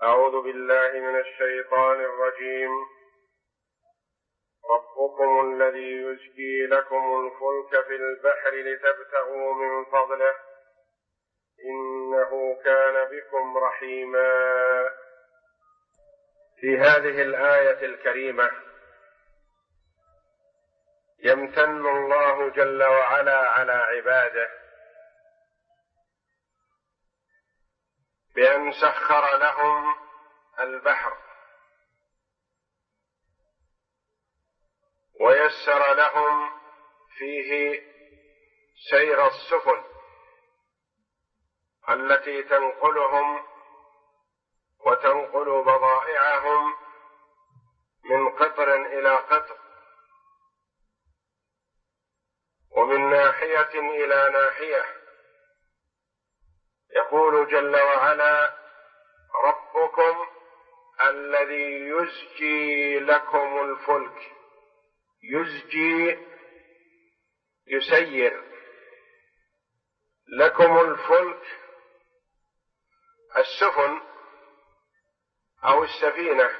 أعوذ بالله من الشيطان الرجيم. ربكم الذي يزجي لكم الفلك في البحر لتبتغوا من فضله إنه كان بكم رحيما. في هذه الآية الكريمة يمتن الله جل وعلا على عباده بأن سخر لهم البحر ويسر لهم فيه سير السفن التي تنقلهم وتنقل بضائعهم من قطر إلى قطر ومن ناحية إلى ناحية. يقول جل وعلا: ربكم الذي يزجي لكم الفلك. يزجي يسير لكم الفلك، السفن أو السفينة،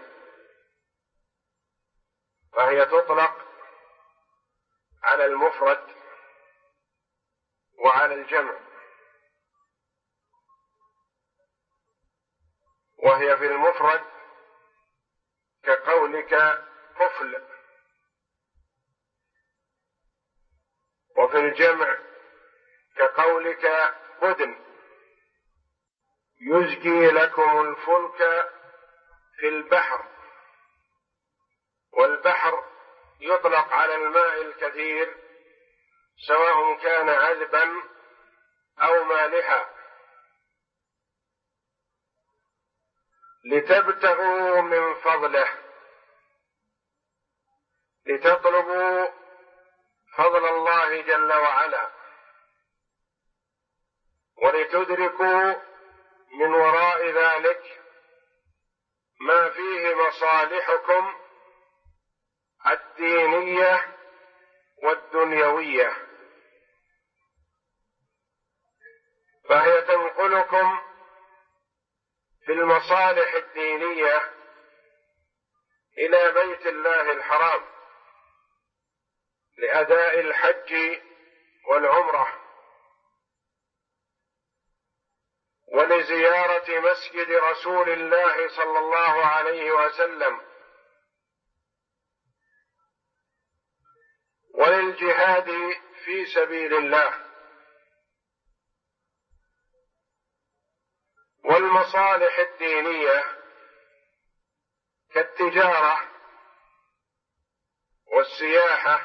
فهي تطلق على المفرد وعلى الجمع، وهي في المفرد كقولك قفل، وفي الجمع كقولك بدن. يزجي لكم الفلك في البحر، والبحر يطلق على الماء الكثير سواء كان عذبا أو مالحا، لتبتغوا من فضله، لتطلبوا فضل الله جل وعلا، ولتدركوا من وراء ذلك ما فيه مصالحكم الدينية والدنيوية، فهي تنقلكم في المصالح الدينية إلى بيت الله الحرام لأداء الحج والعمرة ولزيارة مسجد رسول الله صلى الله عليه وسلم وللجهاد في سبيل الله. والمصالح الدينية كالتجارة والسياحة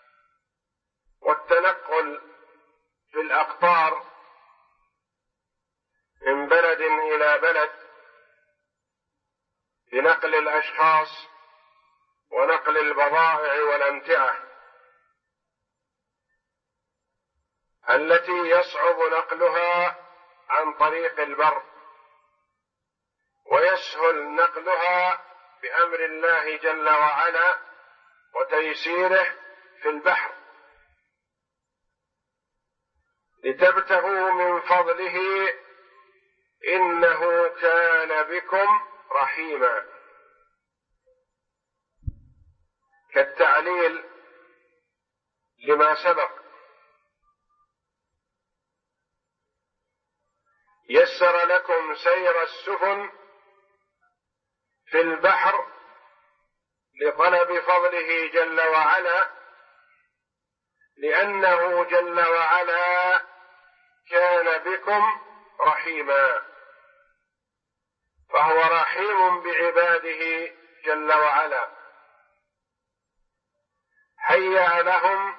والتنقل في الأقطار من بلد إلى بلد بنقل الأشخاص ونقل البضائع والأمتعة التي يصعب نقلها عن طريق البر ويسهل نقلها بأمر الله جل وعلا وتيسيره في البحر، لتبتغوا من فضله إنه كان بكم رحيما، كالتعليل لما سبق. يسر لكم سير السفن في البحر لطلب فضله جل وعلا، لأنه جل وعلا كان بكم رحيما، فهو رحيم بعباده جل وعلا. هيأ لهم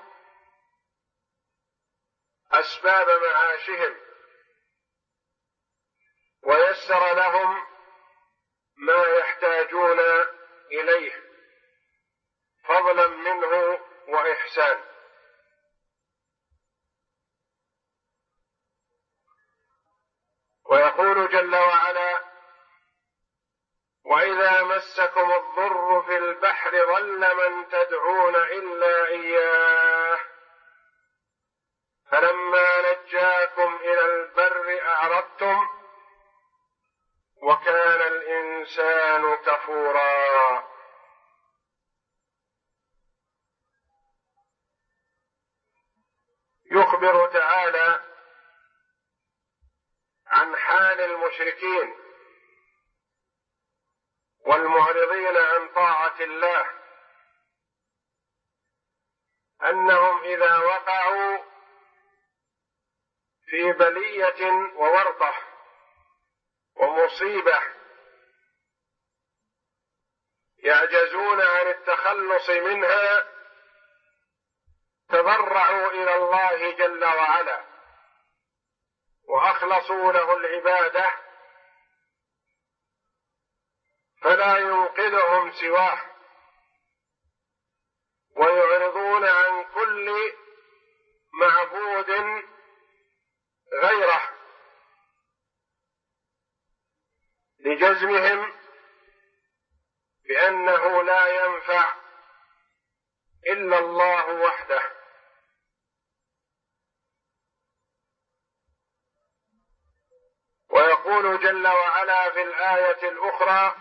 أسباب معاشهم ويسر لهم ما يحتاجون إليه فضلا منه وإحسان. ويقول جل وعلا: وإذا مسكم الضر في البحر ضل من تدعون إلا إياه فلما نجاكم إلى البر أعرضتم وكان الإنسان الإنسان كفورا. يخبر تعالى عن حال المشركين والمعرضين عن طاعة الله، أنهم إذا وقعوا في بلية وورطة ومصيبة يعجزون عن التخلص منها، تضرعوا إلى الله جل وعلا وأخلصوا له العبادة، فلا ينقذهم سواه، ويعرضون عن كل معبود غيره، لجزمهم بأنه لا ينفع إلا الله وحده. ويقول جل وعلا في الآية الأخرى: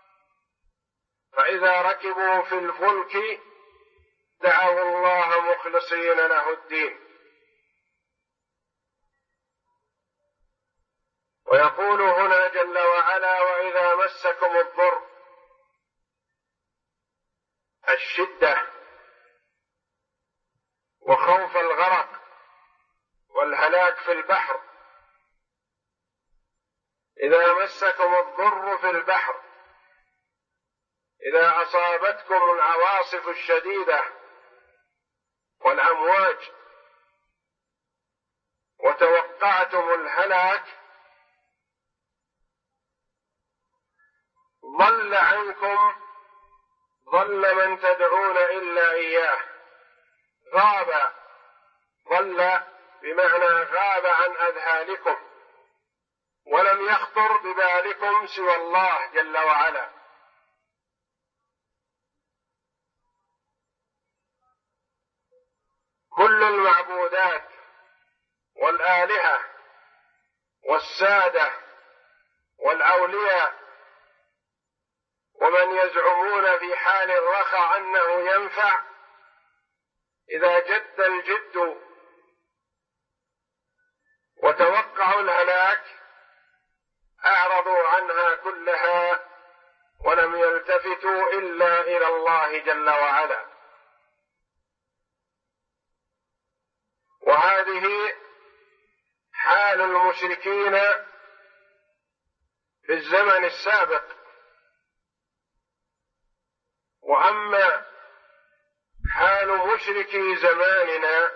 فإذا ركبوا في الفلك دعوا الله مخلصين له الدين. ويقول هنا جل وعلا: وإذا مسكم الضر، الشدة وخوف الغرق والهلاك في البحر. إذا مسكم الضر في البحر، إذا أصابتكم العواصف الشديدة والأمواج وتوقعتم الهلاك، ضل من تدعون إلا إياه. ضل بمعنى غاب عن أذهانكم، ولم يخطر ببالكم سوى الله جل وعلا. كل المعبودات والآلهة والسادة والأولياء ومن يزعمون في حال الرخاء أنه ينفع، إذا جد الجد وتوقعوا الهلاك أعرضوا عنها كلها ولم يلتفتوا إلا إلى الله جل وعلا. وهذه حال المشركين في الزمن السابق. وأما حال مشركي زماننا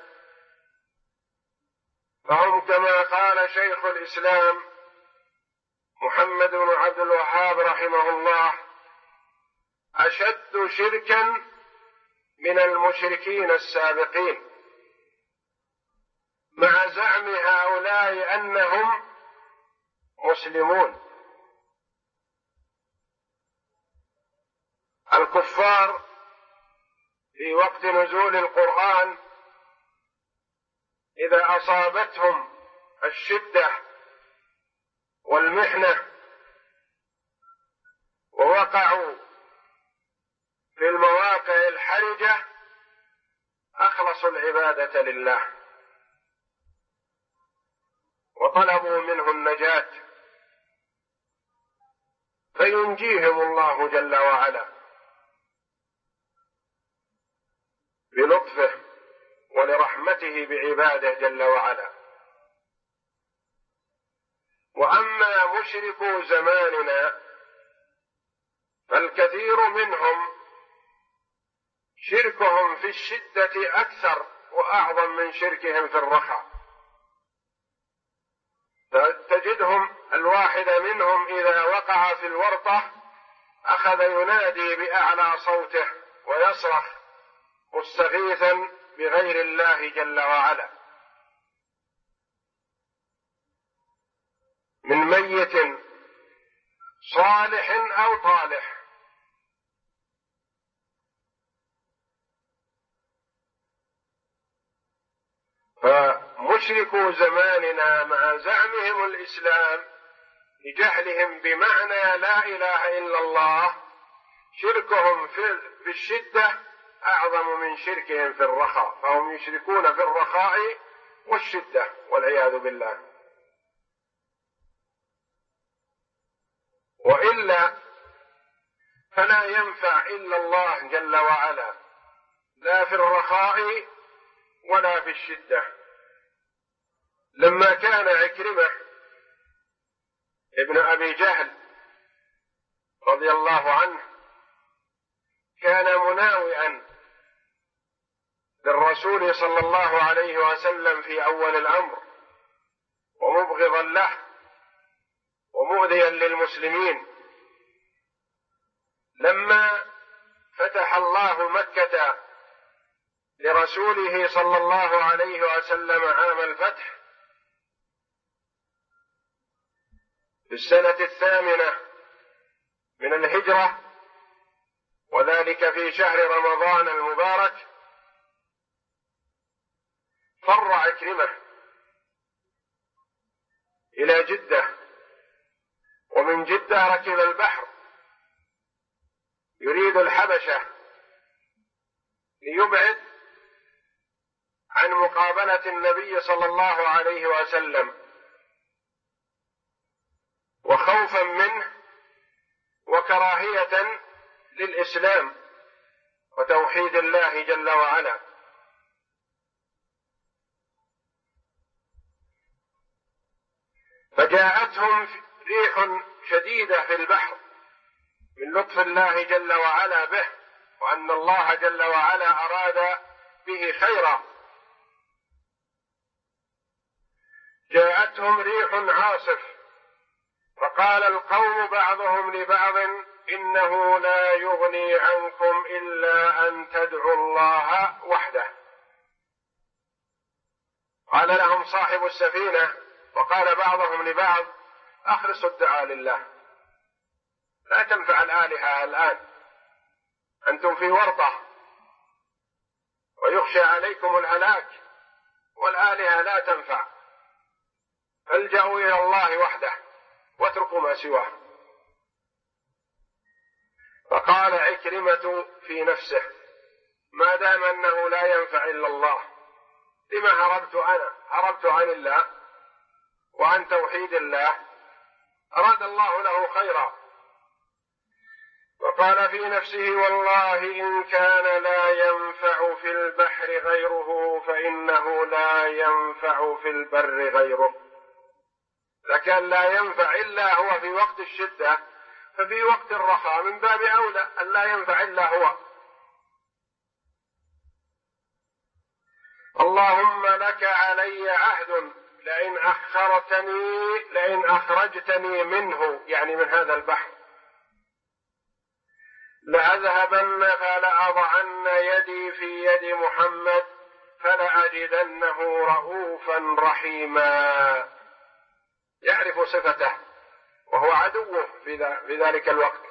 فهم كما قال شيخ الإسلام محمد بن عبد الوهاب رحمه الله: أشد شركا من المشركين السابقين، مع زعم هؤلاء أنهم مسلمون. الكفار في وقت نزول القرآن إذا أصابتهم الشدة والمحنة ووقعوا في المواقع الحرجة أخلصوا العبادة لله وطلبوا منه النجاة، فينجيهم الله جل وعلا بلطفه ولرحمته بعباده جل وعلا. وأما مشركو زماننا فالكثير منهم شركهم في الشدة أكثر وأعظم من شركهم في الرخاء. تجدهم الواحد منهم إذا وقع في الورطة أخذ ينادي بأعلى صوته ويصرخ مستغيثا بغير الله جل وعلا، من ميت صالح أو طالح. فمشركو زماننا مع زعمهم الإسلام لجهلهم بمعنى لا إله إلا الله، شركهم في الشدة أعظم من شركهم في الرخاء، فهم يشركون في الرخاء والشدة والعياذ بالله. وإلا فلا ينفع إلا الله جل وعلا، لا في الرخاء ولا في الشدة. لما كان عكرمة ابن أبي جهل رضي الله عنه كان مناوئا للرسول صلى الله عليه وسلم في أول الأمر، ومبغضا له ومؤذيا للمسلمين، لما فتح الله مكة لرسوله صلى الله عليه وسلم عام الفتح في السنة 8 من الهجرة، وذلك في شهر رمضان المبارك، فر عكرمة إلى جدة، ومن جدة ركب البحر يريد الحبشة ليبعد عن مقابلة النبي صلى الله عليه وسلم، وخوفا منه وكراهية للإسلام وتوحيد الله جل وعلا. فجاءتهم ريح شديدة في البحر من لطف الله جل وعلا به، وأن الله جل وعلا أراد به خيرا. جاءتهم ريح عاصف، فقال القوم بعضهم لبعض إنه لا يغني عنكم إلا أن تدعوا الله وحده. قال لهم صاحب السفينة، وقال بعضهم لبعض أخلصوا الدعاء لله، لا تنفع الآلهة الآن، أنتم في ورطة ويخشى عليكم الهلاك، والآلهة لا تنفع، فالجأوا إلى الله وحده واتركوا ما سواه. فقال عكرمة في نفسه ما دام أنه لا ينفع إلا الله، لما هربت أنا؟ هربت عن الله وعن توحيد الله، أراد الله له خيرا. وقال في نفسه والله إن كان لا ينفع في البحر غيره فإنه لا ينفع في البر غيره. لكن لا ينفع إلا هو في وقت الشدة، ففي وقت الرخاء من باب أولى أن لا ينفع إلا هو. اللهم لك علي عهد لئن أخرجتني منه، يعني من هذا البحر، لأذهبن فلأضعن يدي في يد محمد فلأجدنه رؤوفا رحيما. يعرف صفته وهو عدوه في ذلك الوقت.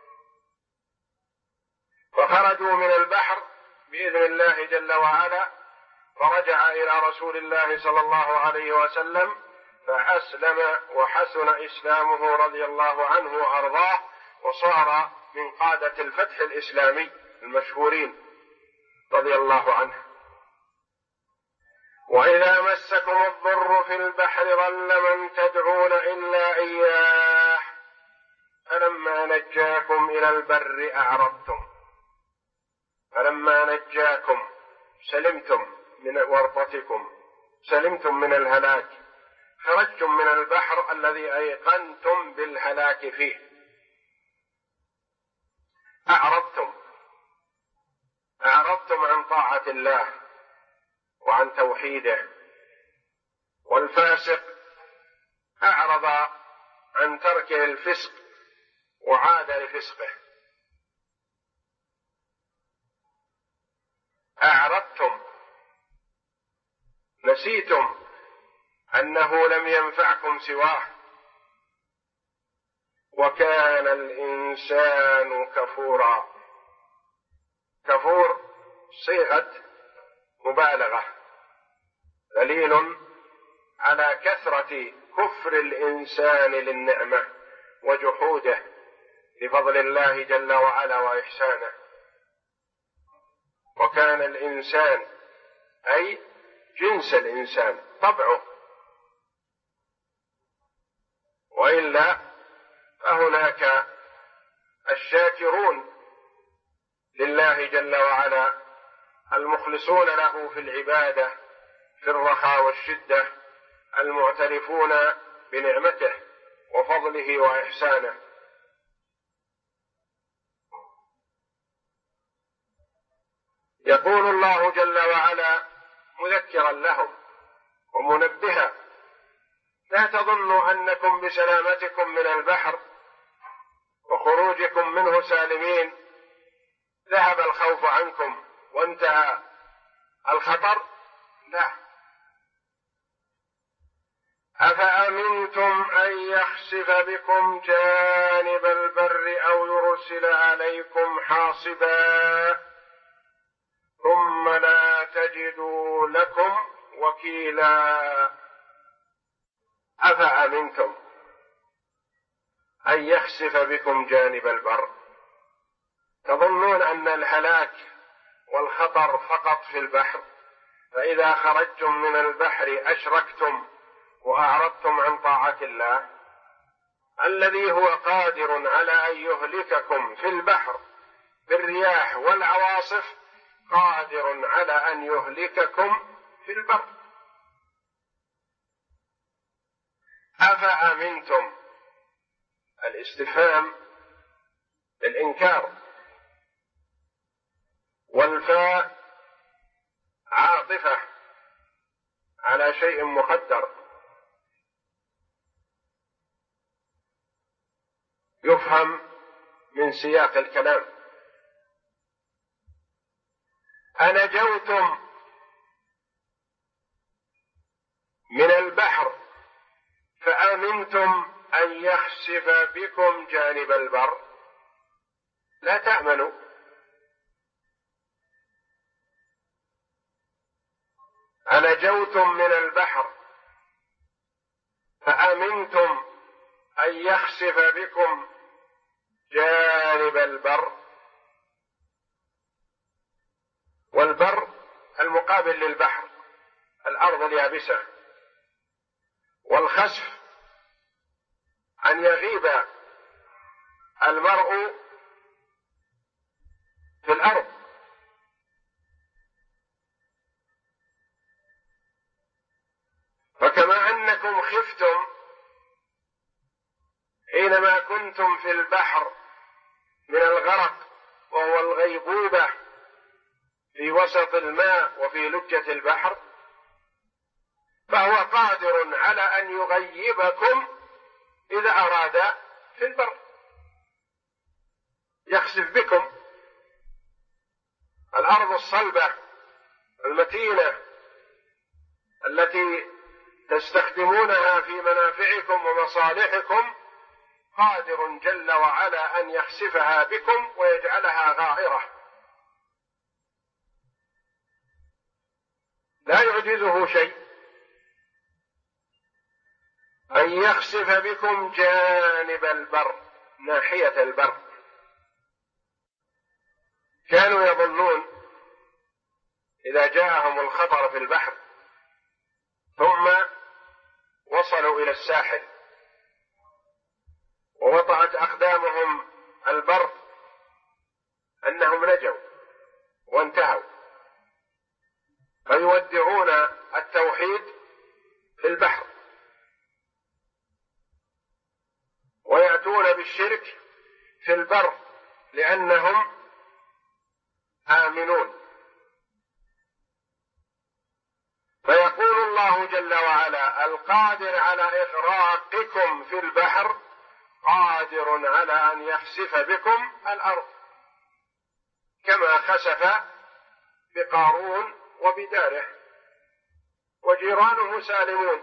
فخرجوا من البحر بإذن الله جل وعلا، فرجع إلى رسول الله صلى الله عليه وسلم فأسلم وحسن إسلامه رضي الله عنه وأرضاه، وصار من قادة الفتح الإسلامي المشهورين رضي الله عنه. وإذا مسكم الضر في البحر ضل من تدعون إلا إياه فلما نجاكم إلى البر أعرضتم. فلما نجاكم سلمتم من ورطتكم، سلمتم من الهلاك، خرجتم من البحر الذي أيقنتم بالهلاك فيه، أعرضتم عن طاعة الله وعن توحيده. والفاسق أعرض عن تركه الفسق وعاد لفسقه. أعرضتم، نسيتم أنه لم ينفعكم سواه، وكان الإنسان كفورا. كفور صيغة مبالغة، دليل على كثرة كفر الإنسان للنعمة وجحوده لفضل الله جل وعلا وإحسانه. وكان الإنسان أي جنس الإنسان طبعه، وإلا فهناك الشاكرون لله جل وعلا المخلصون له في العبادة في الرخاء والشدة، المعترفون بنعمته وفضله وإحسانه. يقول الله جل وعلا مذكرا لهم ومنبها: لا تظنوا أنكم بسلامتكم من البحر وخروجكم منه سالمين ذهب الخوف عنكم وانتهى الخطر، لا. أفأمنتم أن يخسف بكم جانب البر أو يرسل عليكم حاصبا ثم لا تجدوا لكم وكيلا. أفأمنتم أن يخسف بكم جانب البر، تظنون أن الهلاك والخطر فقط في البحر، فإذا خرجتم من البحر أشركتم وأعرضتم عن طاعة الله الذي هو قادر على أن يهلككم في البحر بالرياح والعواصف، قادر على أن يهلككم في البر. أفأمنتم، الاستفهام بالإنكار، والفاء عاطفة على شيء مقدر، يفهم من سياق الكلام. أنجوتم من البحر فأمنتم أن يخسف بكم جانب البر، لا تأمنوا. أنجوتم من البحر فأمنتم أن يخسف بكم جانب البر، والبر المقابل للبحر، الأرض اليابسة، والخسف أن يغيب المرء في الأرض. فكما أنكم خفتم حينما كنتم في البحر من الغرق وهو الغيبوبة في وسط الماء وفي لجة البحر، فهو قادر على أن يغيبكم إذا أراد في البر، يخسف بكم الأرض الصلبة المتينة التي تستخدمونها في منافعكم ومصالحكم، قادر جل وعلا أن يخسفها بكم ويجعلها غائرة، لا يعجزه شيء. أن يخسف بكم جانب البر، ناحية البر. كانوا يظنون إذا جاءهم الخطر في البحر ثم وصلوا إلى الساحل ووطأت أقدامهم البر أنهم نجوا وانتهوا، فيودعون التوحيد في البحر ويأتون بالشرك في البر لأنهم آمنون. فيقول الله جل وعلا القادر على إغراقكم في البحر قادر على أن يخسف بكم الأرض، كما خسف بقارون وبداره وجيرانه سالمون،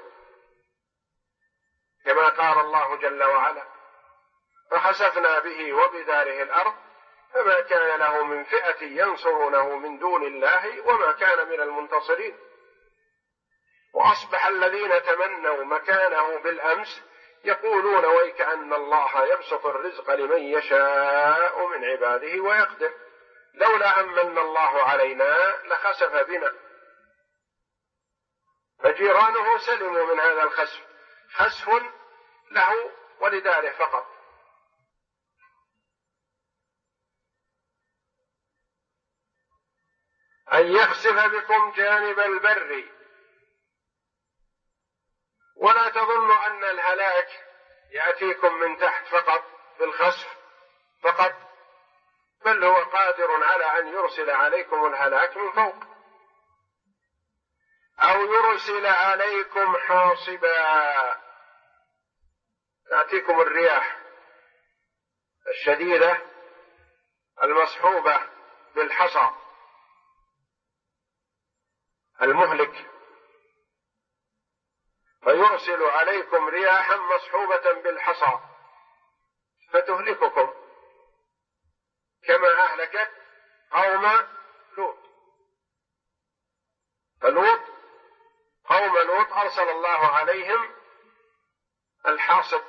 كما قال الله جل وعلا فخسفنا به وبداره الأرض فما كان له من فئة ينصرونه من دون الله وما كان من المنتصرين. وأصبح الذين تمنوا مكانه بالأمس يقولون ويكأن الله يبسط الرزق لمن يشاء من عباده ويقدر، لولا أمن الله علينا لخسف بنا. فجيرانه سلموا من هذا الخسف، خسف له ولداره فقط. أن يخسف بكم جانب البر، ولا تظنوا أن الهلاك يأتيكم من تحت فقط بالخسف فقط، بل هو قادر على أن يرسل عليكم الهلاك من فوق، أو يرسل عليكم حاصبا، تأتيكم الرياح الشديدة المصحوبة بالحصى المهلك، فيرسل عليكم رياحا مصحوبة بالحصى فتهلككم كما أهلكت قوم لوط. فلوط قوم لوط أرسل الله عليهم الحاصب،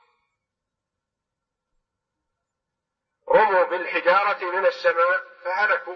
رموا بالحجارة من السماء فهلكوا.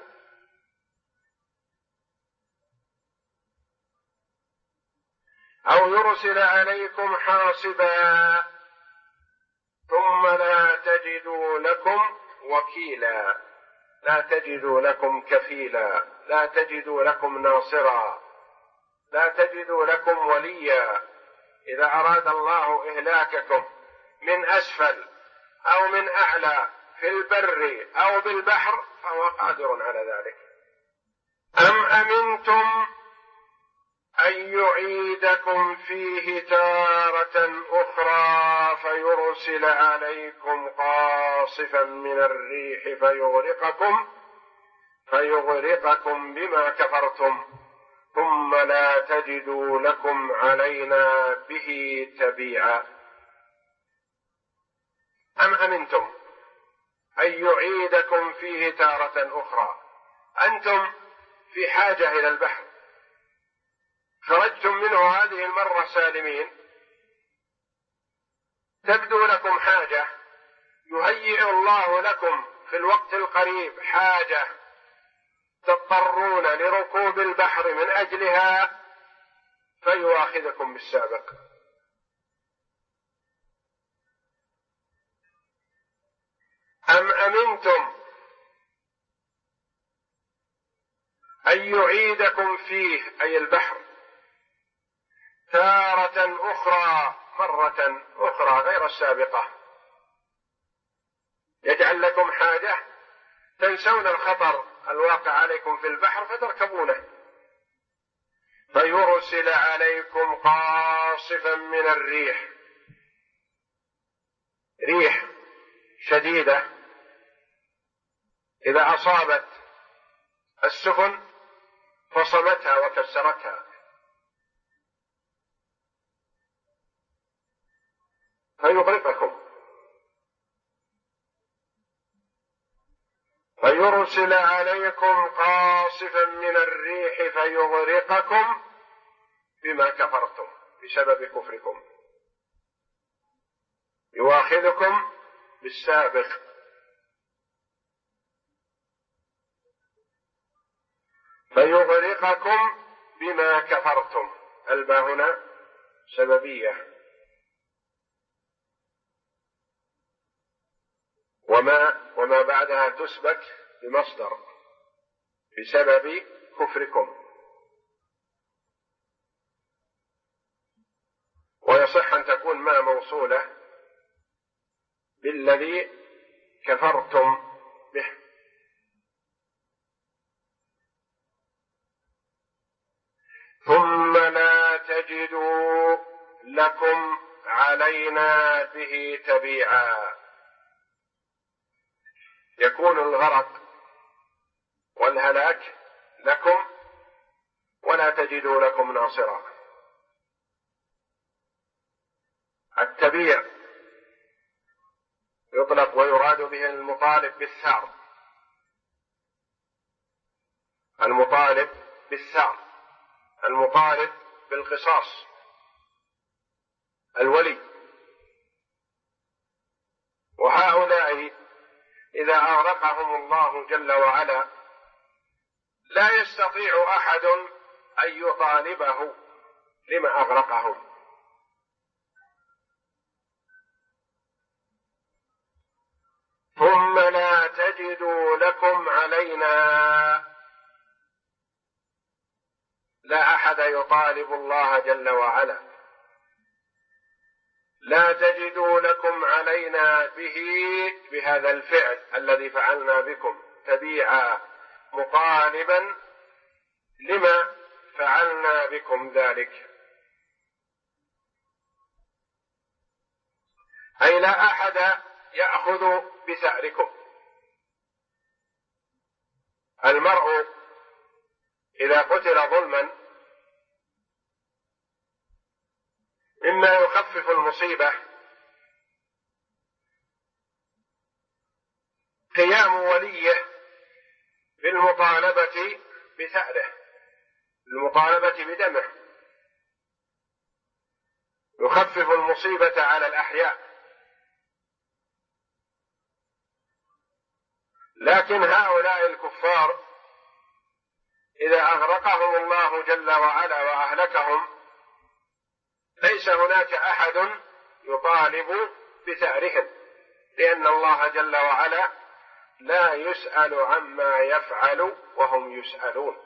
أو يرسل عليكم حاصبا ثم لا تجدوا لكم وكيلا، لا تجدوا لكم كفيلا، لا تجدوا لكم ناصرا، لا تجدوا لكم وليا. إذا أراد الله إهلاككم من أسفل أو من أعلى في البر أو بالبحر فهو قادر على ذلك. أم أمنتم أن يعيدكم فيه تارة أخرى فيرسل عليكم قاصفا من الريح فيغرقكم بما كفرتم ثم لا تجدوا لكم علينا به تبيعا. أم أمنتم أن يعيدكم فيه تارة أخرى، أنتم في حاجة إلى البحر، خرجتم منه هذه المرة سالمين، تبدو لكم حاجة، يهيئ الله لكم في الوقت القريب حاجة تضطرون لركوب البحر من أجلها فيؤاخذكم بالسابق. أم أمنتم أن يعيدكم فيه أي البحر تارة أخرى، مرة أخرى غير السابقة، يجعل لكم حاجة تنسون الخطر الواقع عليكم في البحر فتركبونه، فيرسل عليكم قاصفا من الريح، ريح شديدة إذا أصابت السفن فصمتها وكسرتها، فيغرقكم. فيرسل عليكم قاصفا من الريح فيغرقكم بما كفرتم بسبب كفركم، يؤاخذكم بالسابق. فيغرقكم بما كفرتم، الباء هنا سببية، وما بعدها تسبك بمصدر بسبب كفركم، ويصح أن تكون ما موصولة بالذي كفرتم به. ثم لا تجدوا لكم علينا به تبيعا، يكون الغرق والهلاك لكم ولا تجدوا لكم ناصرا. التبيع يطلق ويراد به المطالب بالثار، المطالب بالثار، المطالب بالقصاص الولي. وهؤلاء إذا أغرقهم الله جل وعلا لا يستطيع أحد أن يطالبه لما أغرقهم. ثم لا تجدوا لكم علينا، لا أحد يطالب الله جل وعلا، لا تجدوا لكم علينا به، بهذا الفعل الذي فعلنا بكم تبيعا مطالبا لما فعلنا بكم ذلك. أي لا أحد يأخذ بثأركم. المرء إذا قتل ظلما إما يخفف المصيبة قيام وليه بالمطالبة بثأره، المطالبة بدمه، يخفف المصيبة على الأحياء. لكن هؤلاء الكفار إذا أغرقهم الله جل وعلا وأهلكهم ليس هناك أحد يطالب بثأرهم، لأن الله جل وعلا لا يسأل عما يفعل وهم يسألون.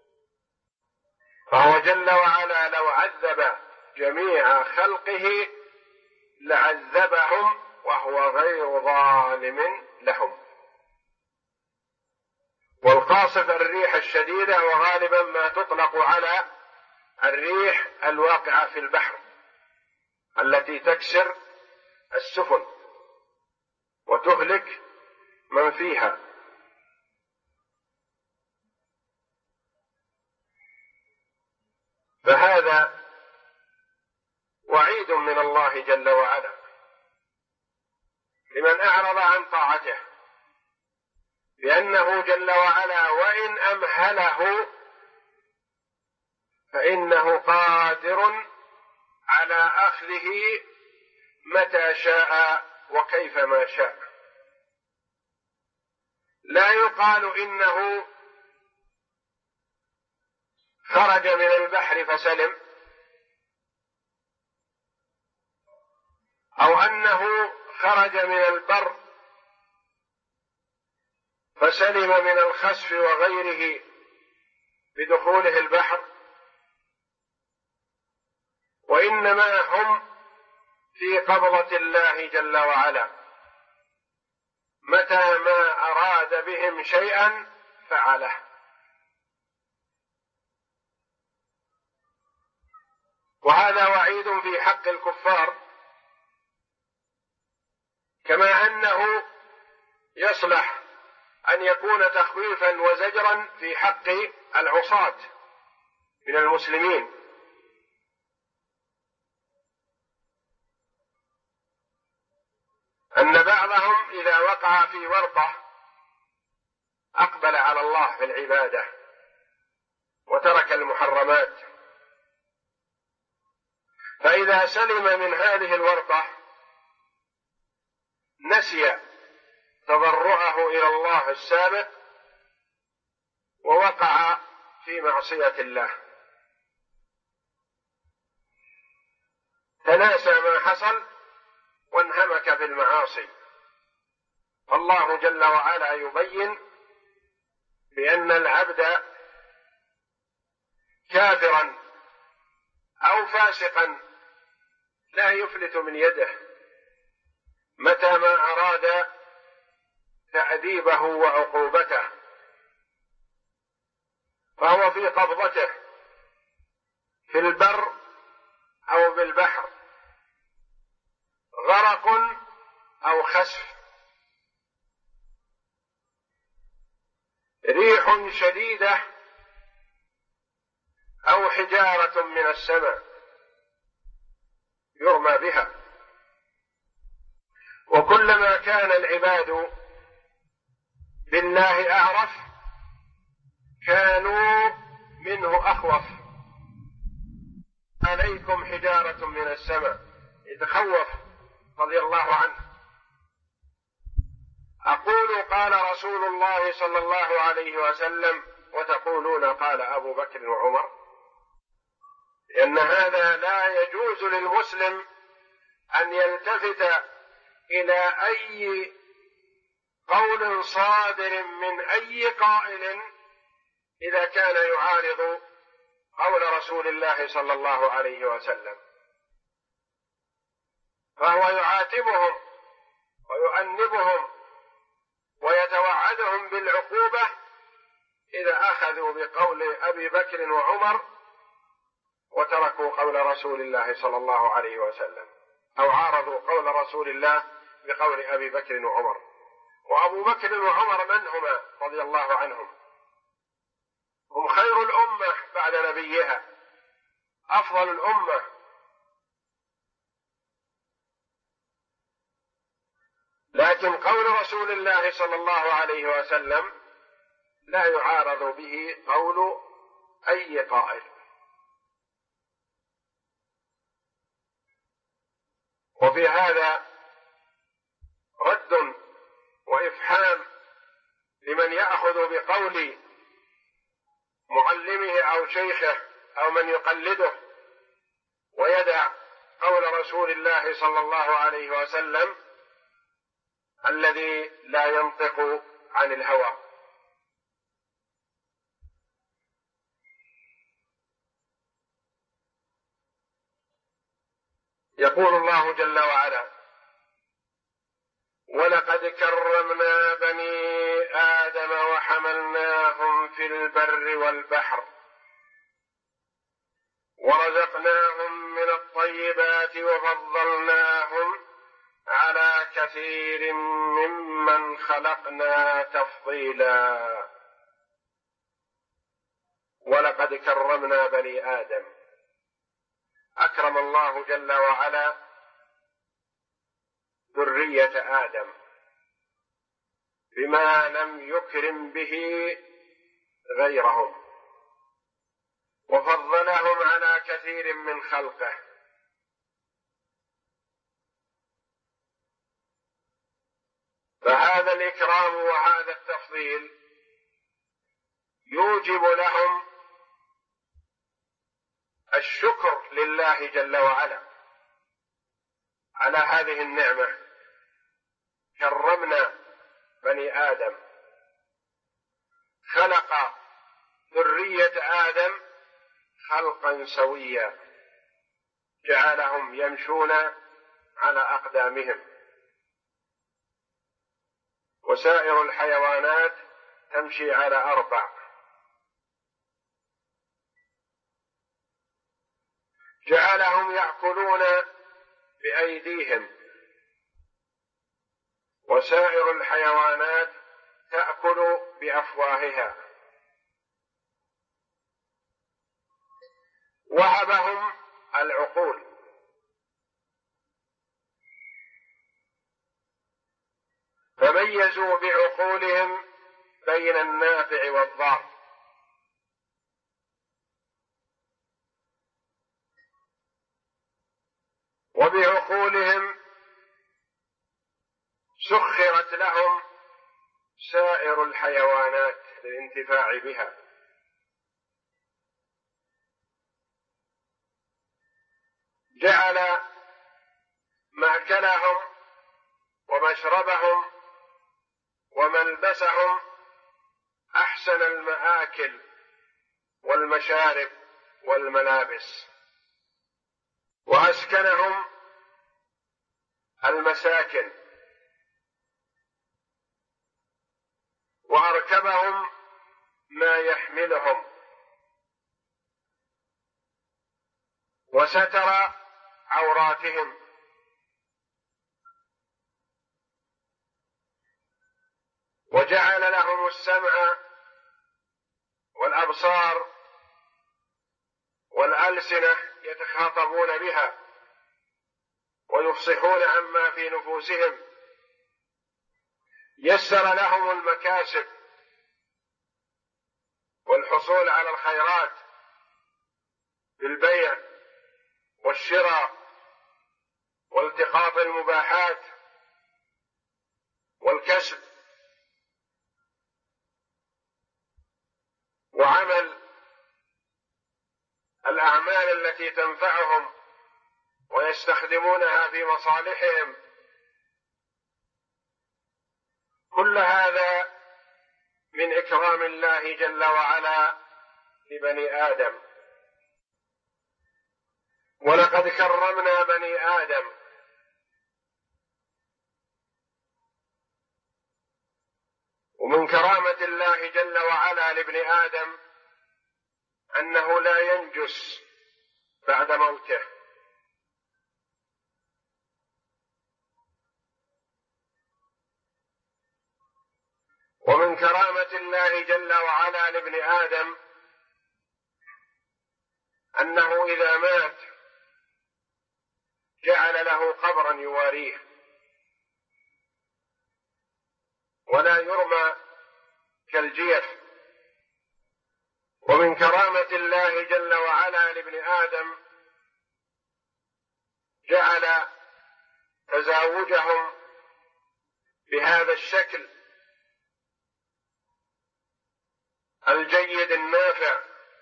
فهو جل وعلا لو عذب جميع خلقه لعذبهم وهو غير ظالم لهم. والقاصف الريح الشديدة، وغالبا ما تطلق على الريح الواقعة في البحر التي تكسر السفن وتهلك من فيها. فهذا وعيد من الله جل وعلا لمن أعرض عن طاعته، لأنه جل وعلا وإن أمهله فإنه قادر على أخذه متى شاء وكيفما شاء. لا يقال إنه خرج من البحر فسلم، أو أنه خرج من البر فسلم من الخسف وغيره بدخوله البحر، وإنما هم في قبضة الله جل وعلا، متى ما أراد بهم شيئا فعله. وهذا وعيد في حق الكفار، كما أنه يصلح أن يكون تخويفا وزجرا في حق العصاة من المسلمين. أن بعضهم إذا وقع في ورطة أقبل على الله في العبادة وترك المحرمات، فإذا سلم من هذه الورطة نسي تضرعه إلى الله السابق ووقع في معصية الله، تناسى ما حصل وانهمك في المعاصي. الله جل وعلا يبين بأن العبد كافرا أو فاسقا لا يفلت من يده متى ما أراد تأديبه وعقوبته، فهو في قبضته في البر أو بالبحر، غرق أو خسف، ريح شديدة أو حجارة من السماء يرمى بها. وكلما كان العباد بالله أعرف كانوا منه أخوف، عليكم حجارة من السماء، يتخوف رضي الله عنه. أقول قال رسول الله صلى الله عليه وسلم وتقولون قال أبو بكر وعمر، لأن هذا لا يجوز للمسلم أن يلتفت إلى أي قول صادر من أي قائل إذا كان يعارض قول رسول الله صلى الله عليه وسلم، فهو يعاتبهم ويؤنبهم ويتوعدهم بالعقوبة إذا أخذوا بقول أبي بكر وعمر وتركوا قول رسول الله صلى الله عليه وسلم، أو عارضوا قول رسول الله بقول أبي بكر وعمر. وأبو بكر وعمر من هما رضي الله عنهم؟ هم خير الأمة بعد نبيها، أفضل الأمة. لكن قول رسول الله صلى الله عليه وسلم لا يعارض به قول أي قائل. وفي هذا رد وإفحام لمن يأخذ بقول معلمه أو شيخه أو من يقلده ويدع قول رسول الله صلى الله عليه وسلم الذي لا ينطق عن الهوى. يقول الله جل وعلا: ولقد كرمنا بني آدم وحملناهم في البر والبحر ورزقناهم من الطيبات وفضلناهم على كثير ممن خلقنا تفضيلا. ولقد كرمنا بني آدم، أكرم الله جل وعلا ذرية آدم بما لم يكرم به غيرهم، وفضلهم على كثير من خلقه. فهذا الإكرام وهذا التفضيل يوجب لهم الشكر لله جل وعلا على هذه النعمة. كرمنا بني آدم، خلق ذرية آدم خلقا سويا، جعلهم يمشون على أقدامهم، وسائر الحيوانات تمشي على أربع. جعلهم يأكلون بأيديهم، وسائر الحيوانات تأكل بأفواهها. وهبهم العقول، فميزوا بعقولهم بين النافع والضار، وبعقولهم سخرت لهم سائر الحيوانات للانتفاع بها. جعل مأكلهم ومشربهم وملبسهم أحسن المآكل والمشارب والملابس، وأسكنهم المساكن، وأركبهم ما يحملهم، وستر عوراتهم، وجعل لهم السمع والأبصار والألسنة يتخاطبون بها ويفصحون عما في نفوسهم. يسر لهم المكاسب والحصول على الخيرات بالبيع والشراء والتقاط المباحات والكسب وعمل الأعمال التي تنفعهم ويستخدمونها في مصالحهم، كل هذا من إكرام الله جل وعلا لبني آدم. ولقد كرمنا بني آدم، ومن كرامة الله جل وعلا لابن آدم أنه لا ينجس بعد موته، ومن كرامة الله جل وعلا لابن آدم أنه إذا مات جعل له قبرا يواريه ولا يرمى كالجيف. ومن كرامة الله جل وعلا لابن آدم جعل تزاوجهم بهذا الشكل الجيد النافع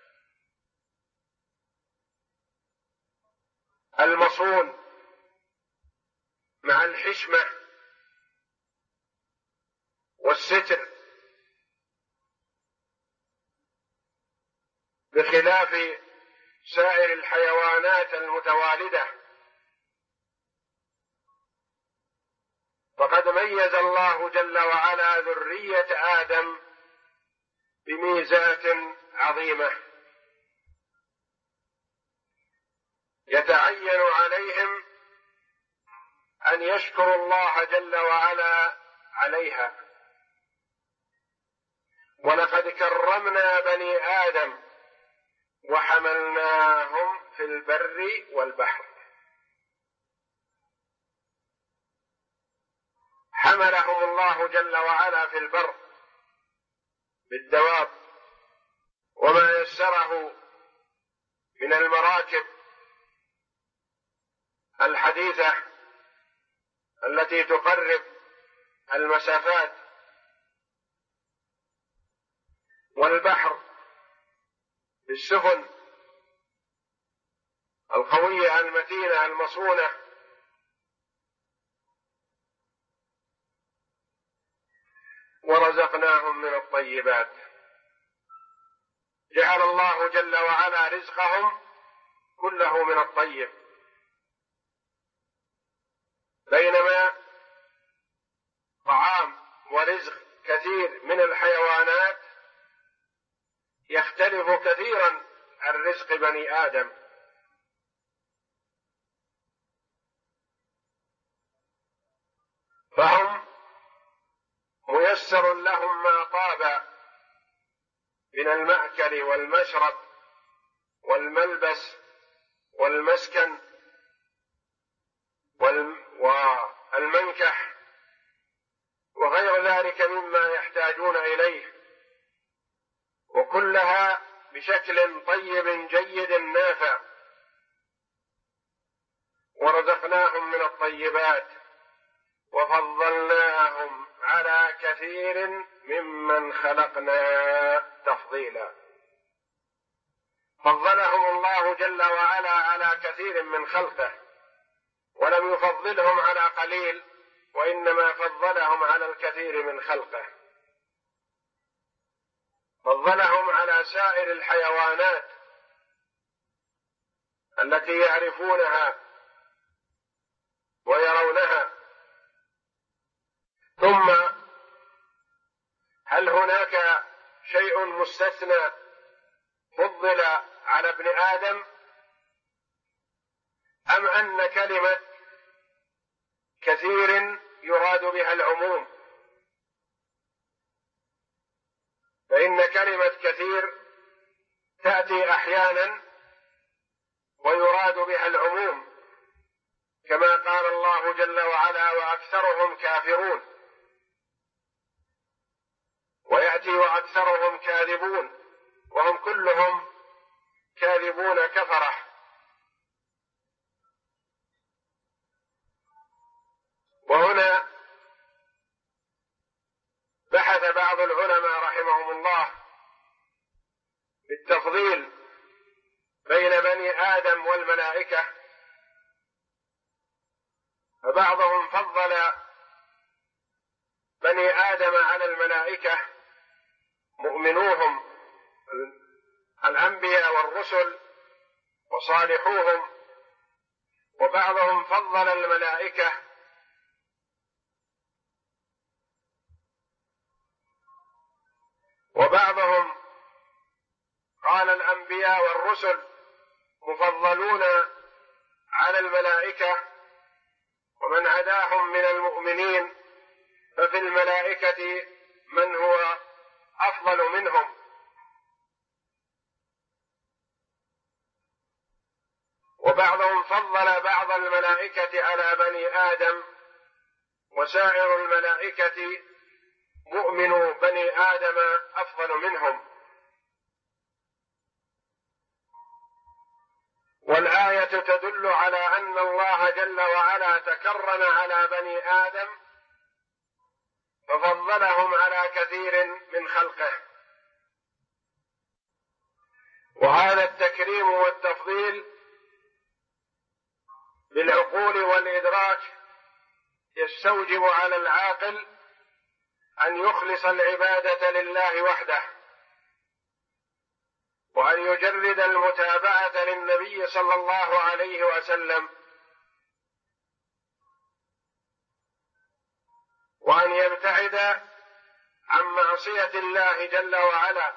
المصون مع الحشمة والستر، بخلاف سائر الحيوانات المتوالدة. فقد ميز الله جل وعلا ذرية آدم بميزات عظيمة يتعين عليهم أن يشكروا الله جل وعلا عليها. ولقد كرمنا بني آدم وحملناهم في البر والبحر. حملهم الله جل وعلا في البر بالدواب وما يسره من المراكب الحديثة التي تقرب المسافات، والبحر بالسفن القوية المتينة المصونة. ورزقناهم من الطيبات، جعل الله جل وعلا رزقهم كله من الطيب، بينما طعام ورزق كثير من الحيوانات يختلف كثيرا عن رزق بني آدم. فهم ميسر لهم ما طاب من المأكل والمشرب والملبس والمسكن والمنكح وغير ذلك مما يحتاجون إليه، وكلها بشكل طيب جيد نافع. ورزقناهم من الطيبات وفضلناهم على كثير ممن خلقنا تفضيلا. فضلهم الله جل وعلا على كثير من خلقه، ولم يفضلهم على قليل، وإنما فضلهم على الكثير من خلقه. فضلهم على سائر الحيوانات التي يعرفونها ويرونها. ثم هل هناك شيء مستثنى فضل على ابن آدم، أم أن كلمة كثير يراد بها العموم؟ فإن كلمة كثير تأتي أحيانا ويراد بها العموم، كما قال الله جل وعلا وأكثرهم كافرون، ويأتي وأكثرهم كاذبون، وهم كلهم كاذبون كفرة. تشبث بعض العلماء رحمهم الله بالتفضيل بين بني آدم والملائكة، فبعضهم فضل بني آدم على الملائكة مؤمنوهم الأنبياء والرسل وصالحوهم، وبعضهم فضل الملائكة وبعضهم قال الأنبياء والرسل مفضلون على الملائكة، ومن عداهم من المؤمنين ففي الملائكة من هو أفضل منهم. وبعضهم فضل بعض الملائكة على بني آدم، وسائر الملائكة مؤمن بني آدم أفضل منهم. والآية تدل على أن الله جل وعلا تكرم على بني آدم ففضلهم على كثير من خلقه، وهذا التكريم والتفضيل بالعقول والإدراك يستوجب على العاقل أن يخلص العبادة لله وحده، وأن يجرد المتابعة للنبي صلى الله عليه وسلم، وأن يبتعد عن معصية الله جل وعلا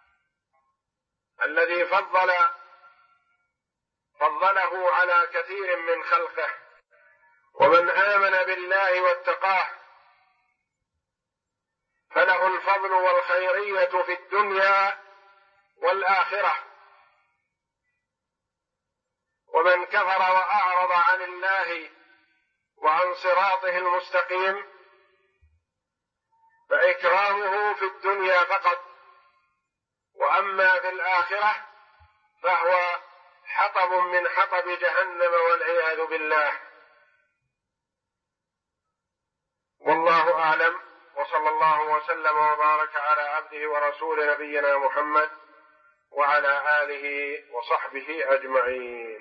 الذي فضله على كثير من خلقه. ومن آمن بالله واتقاه فله الفضل والخيرية في الدنيا والآخرة، ومن كفر وأعرض عن الله وعن صراطه المستقيم فإكرامه في الدنيا فقط، وأما في الآخرة فهو حطب من حطب جهنم والعياذ بالله. والله أعلم، وصلى الله وسلم وبارك على عبده ورسول نبينا محمد وعلى آله وصحبه أجمعين.